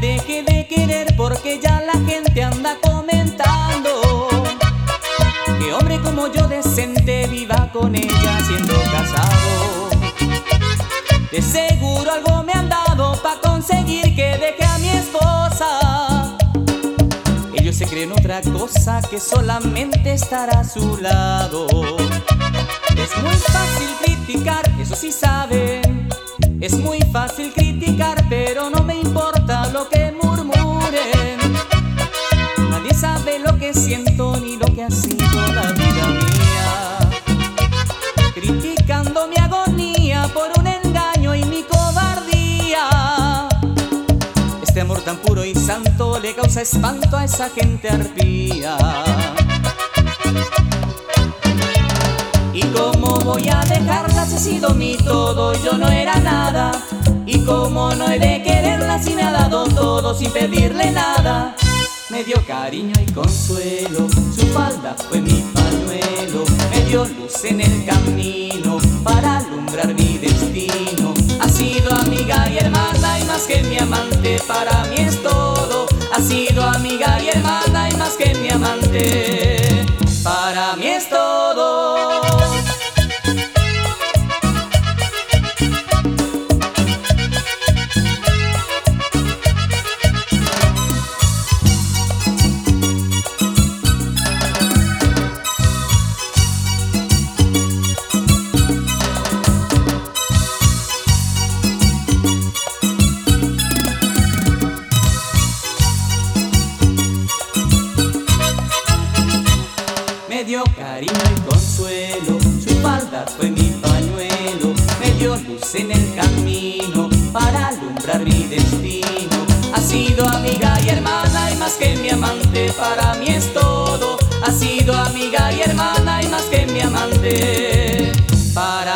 deje de querer porque ya la gente anda comentando que hombre como yo decente viva con ella siendo casado. De seguro algo me han dado pa' conseguir que deje a mi esposa. Ellos se creen otra cosa que solamente estar a su lado. Es muy fácil criticar, eso sí saben. Es muy fácil criticar, pero no me importa lo que murmuren. Nadie sabe lo que siento ni lo que ha sido la vida mía. Criticando mi agonía por un engaño y mi cobardía. Este amor tan puro y santo le causa espanto a esa gente arpía. ¿Y cómo voy a dejarla si ha sido mi todo? Yo no era nada. ¿Y cómo no he de quererla si me ha dado todo sin pedirle nada? Me dio cariño y consuelo, su falda fue mi pañuelo. Me dio luz en el camino para alumbrar mi destino. Ha sido amiga y hermana y más que mi amante, para mí es todo. Ha sido amiga y hermana y más que mi amante, para mí es todo. Me dio cariño y consuelo, su falda fue mi pañuelo. Me dio luz en el camino para alumbrar mi destino. Ha sido amiga y hermana y más que mi amante, para mí es todo. Ha sido amiga y hermana y más que mi amante, para